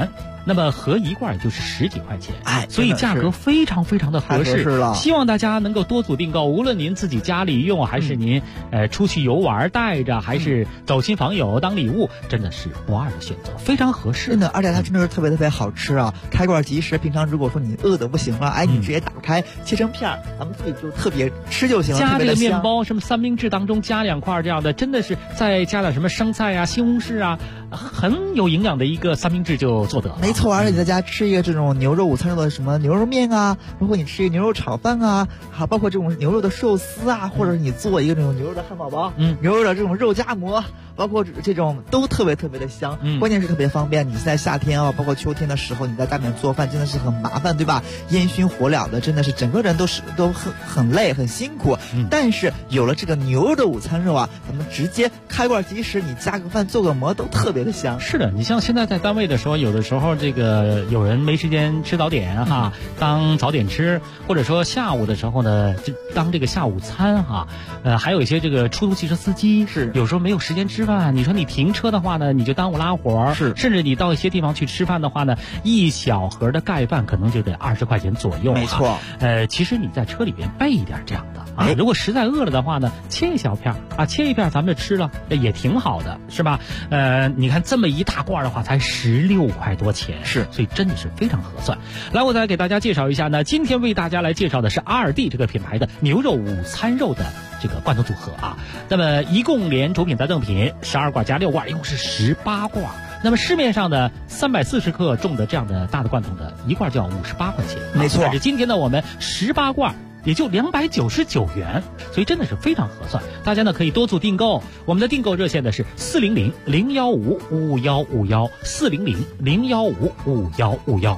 那么合一罐就是10几块钱， 哎， 所以价格非常非常的合适了。 希望大家能够多组订购，无论您自己家里用，还是您出去游玩带着，还是走亲访友当礼物，真的是不二的选择，非常合适。 真的，而且它真的是特别特别好吃啊！开罐即食，平常如果说你饿得不行了，哎，你直接打开切成片儿，咱们自己就特别吃就行了。 加这个面包，什么三明治当中加2块这样的，真的是再加点什么生菜啊、西红柿啊，很有营养的一个三明治就做得了。 没错，而且你在家吃一个这种牛肉午餐肉的什么牛肉面啊，包括你吃一个牛肉炒饭啊，还包括这种牛肉的寿司啊，或者是你做一个这种牛肉的汉堡包，牛肉的这种肉夹馍，包括这种都特别特别的香，关键是特别方便。你现在夏天啊，包括秋天的时候，你在家里面做饭真的是很麻烦，对吧？烟熏火燎的，真的是整个人都很累很辛苦。但是有了这个牛肉的午餐肉啊，咱们直接开罐即食，你加个饭做个馍都特别的香。 是的，你像现在在单位的时候，有的时候这个有人没时间吃早点哈，当早点吃，或者说下午的时候呢，就当这个下午餐哈。还有一些这个出租汽车司机是有时候没有时间吃饭，你说你停车的话呢，你就耽误拉活，是，甚至你到一些地方去吃饭的话呢，一小盒的盖饭可能就得20块钱左右。 没错， 其实你在车里边备一点这样的啊，如果实在饿了的话呢，切一小片啊，切一片咱们就吃了，也挺好的，是吧？你看这么一大罐的话，才16块多钱， 是， 所以真的是非常合算。来，我再给大家介绍一下呢，今天为大家来介绍的是2D这个品牌的牛肉午餐肉的这个罐头组合啊。那么一共连主品再赠品12罐加6罐，一共是18罐。那么市面上的340克重的这样的大的罐头的一罐就要58块钱， 没错。 但是今天呢，我们18罐也就299元，所以真的是非常合算。大家呢可以多做订购，我们的订购热线呢是400-015-5151 400-015-5151。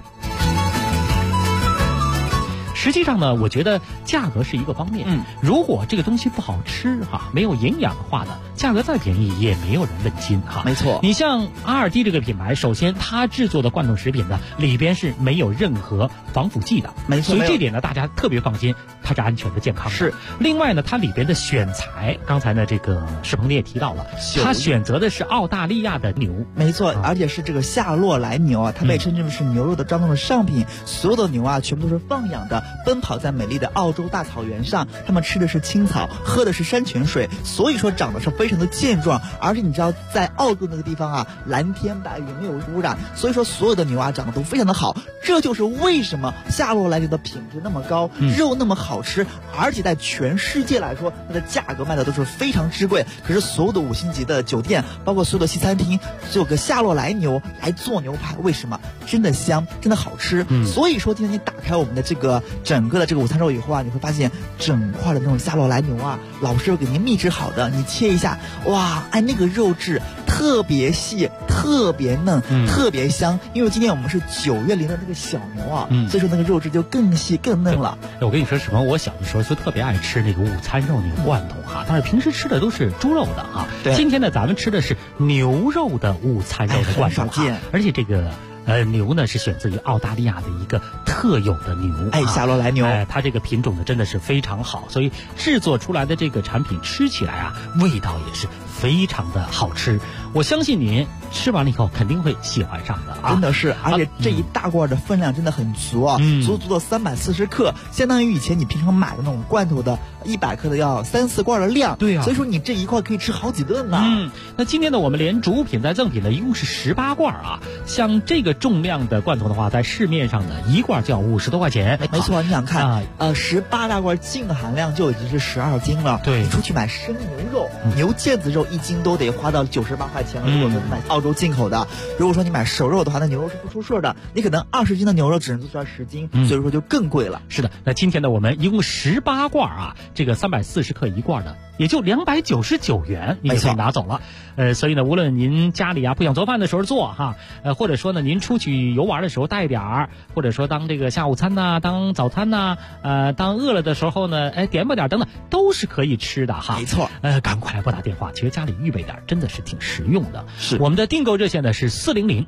实际上呢，我觉得价格是一个方面。如果这个东西不好吃哈，没有营养的话呢，价格再便宜也没有人问津哈。 没错， 你像2D这个品牌，首先它制作的罐头食品呢，里边是没有任何防腐剂的， 没错， 所以这点呢大家特别放心，它是安全的、健康的。 是。 另外呢，它里边的选材，刚才呢这个世鹏你也提到了，它选择的是澳大利亚的牛， 没错，而且是这个夏洛来牛啊，它被称之为是牛肉的专供的上品。所有的牛啊，全部都是放养的，奔跑在美丽的澳洲大草原上，他们吃的是青草，喝的是山泉水，所以说长得是非常的健壮。而且你知道，在澳洲那个地方啊，蓝天白云，没有污染，所以说所有的牛啊长得都非常的好。这就是为什么夏洛来牛的品质那么高，肉那么好吃，而且在全世界来说，它的价格卖的都是非常之贵。可是所有的5星级的酒店，包括所有的西餐厅，只有个夏洛来牛来做牛排，为什么？真的香，真的好吃。所以说今天你打开我们的这个整个的这个午餐肉以后啊，你会发现整块的那种夏洛来牛啊，老师傅给您秘制好的，你切一下，哇，哎，那个肉质特别细，特别嫩，特别香。因为今天我们是9月龄的那个小牛啊，所以说那个肉质就更细更嫩了。 我跟你说什么？我小的时候就特别爱吃那个午餐肉那个罐头哈，但是平时吃的都是猪肉的哈。今天呢，咱们吃的是牛肉的午餐肉的罐头哈，而且这个。牛呢是选自于澳大利亚的一个特有的牛， 夏洛来牛， 它这个品种呢真的是非常好，所以制作出来的这个产品吃起来啊，味道也是非常的好吃。我相信您吃完了以后肯定会喜欢上的啊， 真的是，而且这一大罐的分量真的很足啊，足的340克，相当于以前你平常买的那种罐头的100克的要3-4罐的量。 对啊， 所以说你这一块可以吃好几顿呢。 那今天呢，我们连主品带赠品呢，一共是18罐啊。像这个重量的罐头的话，在市面上呢，一罐就要50多块钱。 没错，你想看，18大罐净含量就已经是12斤了。 对， 你出去买生牛肉、牛腱子肉1斤都得花到98块钱了。如果说你买澳洲进口的，如果说你买熟肉的话，那牛肉是不出税的，你可能20斤的牛肉只能做出来10斤，所以说就更贵了。 是的，那今天呢，我们一共18罐啊，这个340克一罐的，也就299元，你就可以拿走了。所以呢，无论您家里啊不想做饭的时候做哈，或者说呢您出去游玩的时候带点儿，或者说当这个下午餐呐，当早餐呐，当饿了的时候呢，点吧点等等，都是可以吃的哈。 没错， 赶快来拨打电话，其实家里预备点真的是挺实用的。 是， 我们的订购热线呢是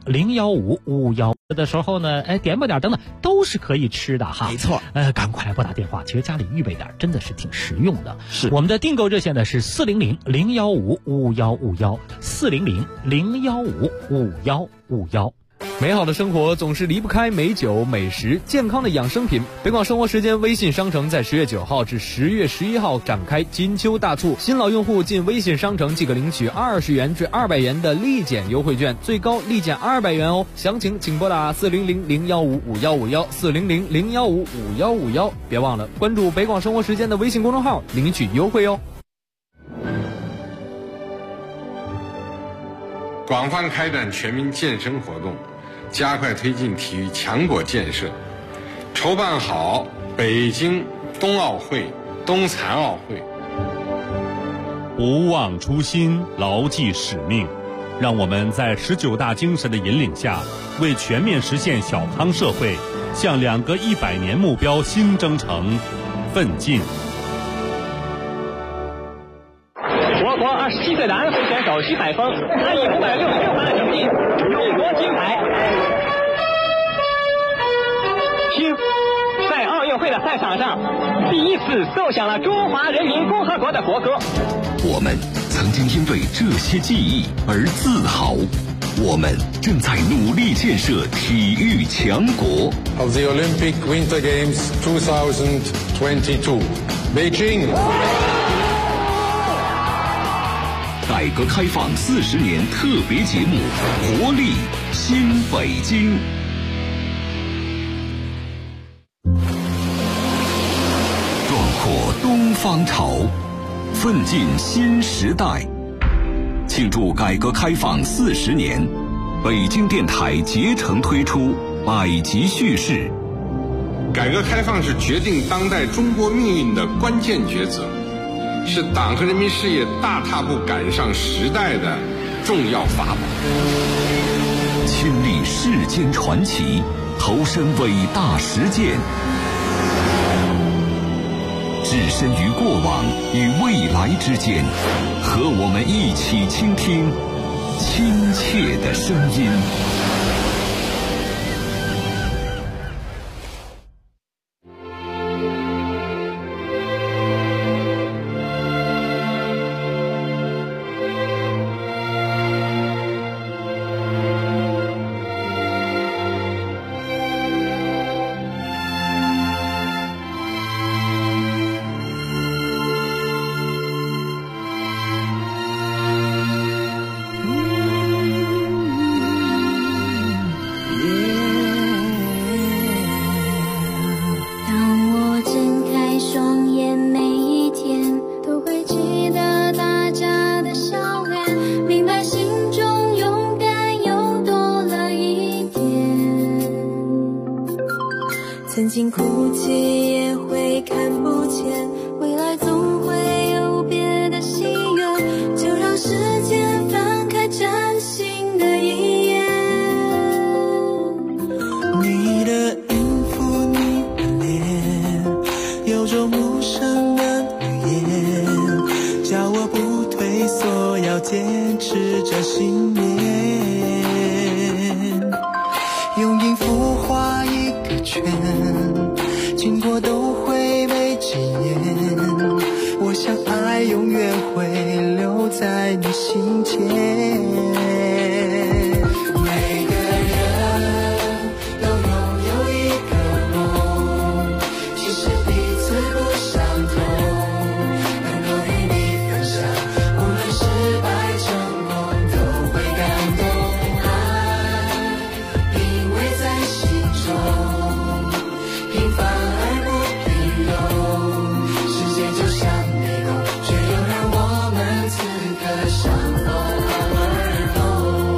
400-015-51的时候呢，点吧点等等，都是可以吃的哈。 没错， 赶快来拨打电话，其实家里预备点真的是挺实用的。 是， 我们的订购热线呢是400-015-5151 400-015-5151。 美好的生活总是离不开美酒、美食、健康的养生品。北广生活时间微信商城在10月9号至10月11号展开金秋大促，新老用户进微信商城即可领取20元至200元的立减优惠券，最高立减200元哦。详情请拨打400-015-5151，400-015-5151，别忘了关注北广生活时间的微信公众号领取优惠哦。 广泛开展全民健身活动，加快推进体育强国建设，筹办好北京冬奥会、冬残奥会。 不忘初心，牢记使命，让我们在19大精神的引领下，为全面实现小康社会，向2个100年目标新征程奋进。 我国27岁的安徽选手徐海峰，他以566分的成绩勇夺金牌。听，在奥运会的赛场上，第一次奏响了中华人民共和国的国歌。 我们曾经因为这些记忆而自豪，我们正在努力建设体育强国。 Of the Olympic Winter Games 2022, Beijing。 改革开放40年特别节目，活力新北京。壮阔东方潮，奋进新时代。庆祝改革开放40年，北京电台竭诚推出百集叙事。 改革开放是决定当代中国命运的关键抉择，是党和人民事业大踏步赶上时代的重要法宝。 亲历世间传奇，投身伟大实践，置身于过往与未来之间，和我们一起倾听亲切的声音。 曾经哭泣也会看不见，未来总会有别的心愿，就让时间翻开崭新的一页。 你的音符，你的脸，有种无声的语言，叫我不退缩，要坚持着信念，用音符画一个圈，经过都会被纪念，我想爱永远会留在你心间。每个人都拥有一个梦，其实彼此不相同，能够与你分享，无论失败成功都会感动。爱因为在心中平凡而不平庸，世界就像迷宫，却又让我们此刻相逢而后。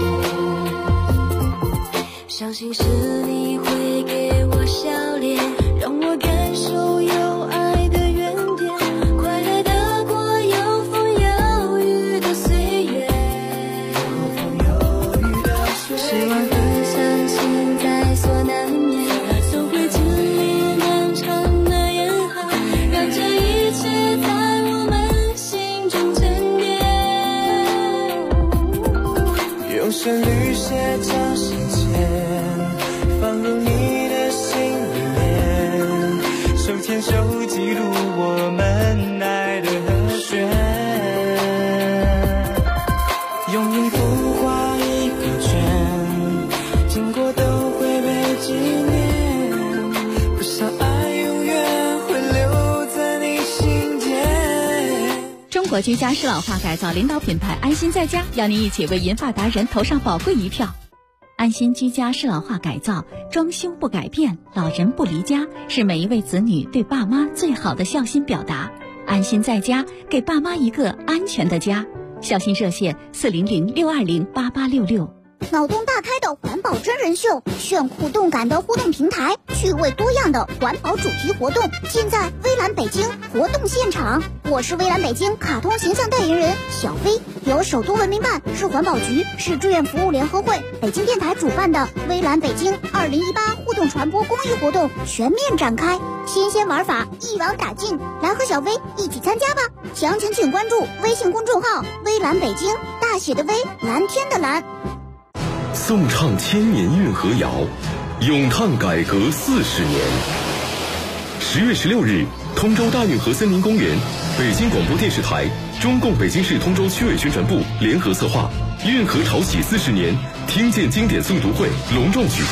中国居家适老化改造领导品牌安心在家邀您一起为银发达人投上宝贵一票。安心居家适老化改造，装修不改变，老人不离家，是每一位子女对爸妈最好的孝心表达。安心在家，给爸妈一个安全的家。孝心热线400-620-8866。 脑洞大开的环保真人秀，炫酷动感的互动平台，趣味多样的环保主题活动，尽在微蓝北京活动现场。我是微蓝北京卡通形象代言人小飞，由首都文明办、市环保局、市志愿服务联合会、北京电台主办的微蓝北京2018互动传播公益活动全面展开，新鲜玩法一网打尽，来和小飞一起参加吧！详情请关注微信公众号微蓝北京，大写的微，蓝天的蓝。 颂唱千年运河谣，咏叹改革40年。10月16日，通州大运河森林公园，北京广播电视台、中共北京市通州区委宣传部联合策划，运河潮起40年听见经典诵读会隆重举行。